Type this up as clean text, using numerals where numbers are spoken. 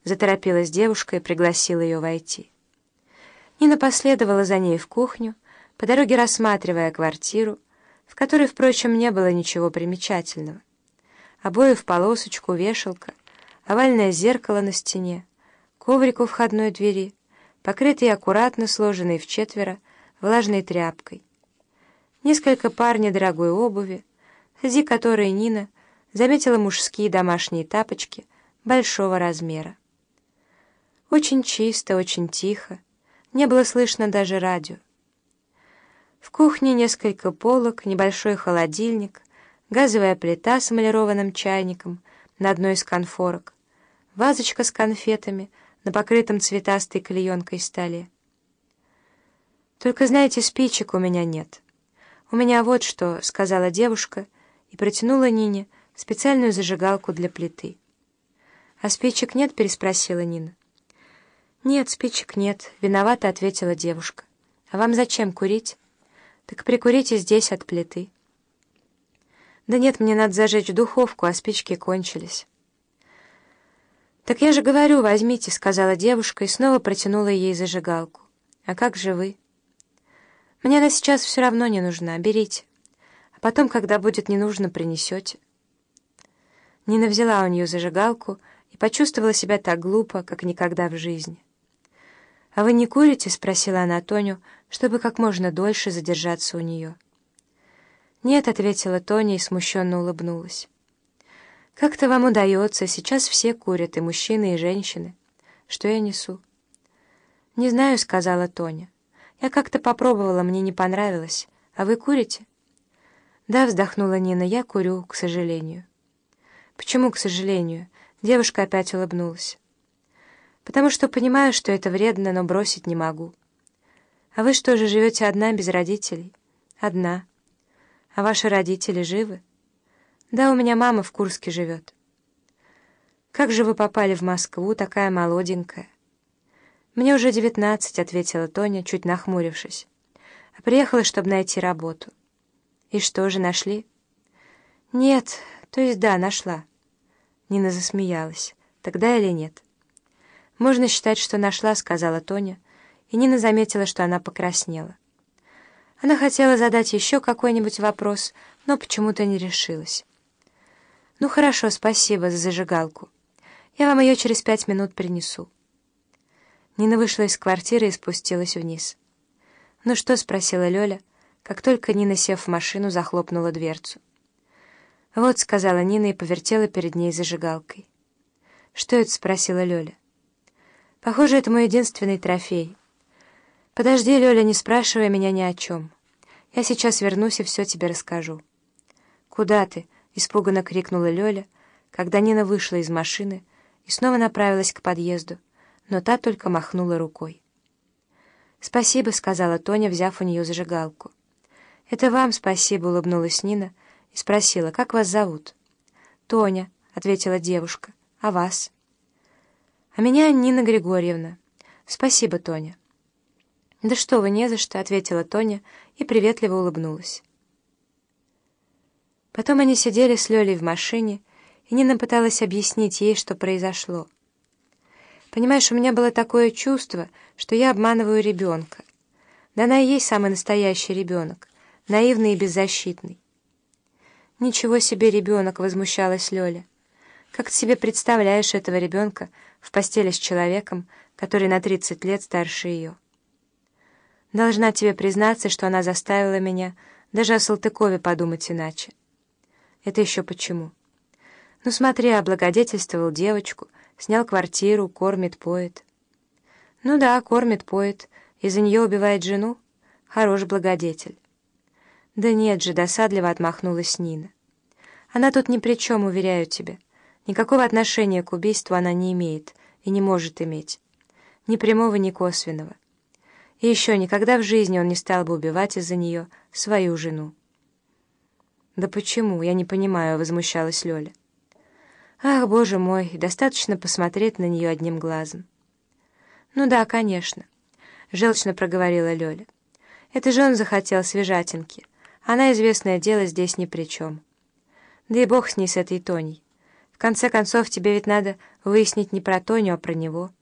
заторопилась девушка и пригласила ее войти. Нина последовала за ней в кухню, по дороге рассматривая квартиру, в которой, впрочем, не было ничего примечательного. Обои в полосочку, вешалка, овальное зеркало на стене, коврик у входной двери, покрытый аккуратно сложенный вчетверо влажной тряпкой. Несколько пар недорогой обуви, среди которой Нина заметила мужские домашние тапочки большого размера. Очень чисто, очень тихо, не было слышно даже радио. В кухне несколько полок, небольшой холодильник, газовая плита с эмалированным чайником на одной из конфорок, вазочка с конфетами на покрытом цветастой клеенкой столе. «Только, знаете, спичек у меня нет. У меня вот что», — сказала девушка и протянула Нине специальную зажигалку для плиты. «А спичек нет?» — переспросила Нина. «Нет, спичек нет», — виновато ответила девушка. «А вам зачем курить?» «Так прикурите здесь от плиты». «Да нет, мне надо зажечь духовку, а спички кончились». «Так я же говорю, возьмите», — сказала девушка и снова протянула ей зажигалку. «А как же вы?» «Мне она сейчас все равно не нужна, берите. А потом, когда будет не нужно, принесете». Нина взяла у нее зажигалку и почувствовала себя так глупо, как никогда в жизни. «А вы не курите?» — спросила она Тоню, чтобы как можно дольше задержаться у нее. «Нет», — ответила Тоня и смущенно улыбнулась. «Как-то вам удается, сейчас все курят, и мужчины, и женщины. Что я несу?» «Не знаю», — сказала Тоня. «Я как-то попробовала, мне не понравилось. А вы курите?» «Да», — вздохнула Нина, — «я курю, к сожалению». «Почему, к сожалению?» — девушка опять улыбнулась. «Потому что понимаю, что это вредно, но бросить не могу». «А вы что же, живете одна, без родителей?» «Одна». «А ваши родители живы?» «Да, у меня мама в Курске живет». «Как же вы попали в Москву, такая молоденькая?» «Мне уже 19», — ответила Тоня, чуть нахмурившись. «А приехала, чтобы найти работу». «И что же, нашли?» «Нет, то есть да, нашла». Нина засмеялась. «Тогда или нет?» «Можно считать, что нашла», — сказала Тоня, и Нина заметила, что она покраснела. Она хотела задать еще какой-нибудь вопрос, но почему-то не решилась. «Ну хорошо, спасибо за зажигалку. Я вам ее через 5 минут принесу». Нина вышла из квартиры и спустилась вниз. «Ну что?» — спросила Лёля, как только Нина, сев в машину, захлопнула дверцу. «Вот», — сказала Нина и повертела перед ней зажигалкой. «Что это?» — спросила Лёля. «Похоже, это мой единственный трофей. Подожди, Лёля, не спрашивай меня ни о чем. Я сейчас вернусь и все тебе расскажу». «Куда ты?» — испуганно крикнула Лёля, когда Нина вышла из машины и снова направилась к подъезду, но та только махнула рукой. «Спасибо», — сказала Тоня, взяв у нее зажигалку. «Это вам спасибо», — улыбнулась Нина и спросила, «Как вас зовут?» «Тоня», — ответила девушка. «А вас?» «А меня Нина Григорьевна». «Спасибо, Тоня». «Да что вы, не за что», — ответила Тоня и приветливо улыбнулась. Потом они сидели с Лёлей в машине, и Нина пыталась объяснить ей, что произошло. «Понимаешь, у меня было такое чувство, что я обманываю ребенка. Да она и есть самый настоящий ребенок, наивный и беззащитный». «Ничего себе ребенок!» — возмущалась Лёля. «Как ты себе представляешь этого ребенка в постели с человеком, который на 30 лет старше ее?» «Должна тебе признаться, что она заставила меня даже о Салтыкове подумать иначе». «Это еще почему?» «Ну смотри, облагодетельствовал девочку, снял квартиру, кормит, поет». «Ну да, кормит, поет, из-за нее убивает жену? Хорош благодетель». «Да нет же», — досадливо отмахнулась Нина. «Она тут ни при чем, уверяю тебя. Никакого отношения к убийству она не имеет и не может иметь. Ни прямого, ни косвенного. И еще никогда в жизни он не стал бы убивать из-за нее свою жену». «Да почему? Я не понимаю», — возмущалась Лёля. «Ах, боже мой, достаточно посмотреть на нее одним глазом». «Ну да, конечно», — желчно проговорила Лёля. «Это же он захотел свежатинки. Она, известное дело, здесь ни при чем. Да и бог с ней, с этой Тоней. В конце концов, тебе ведь надо выяснить не про Тоню, а про него.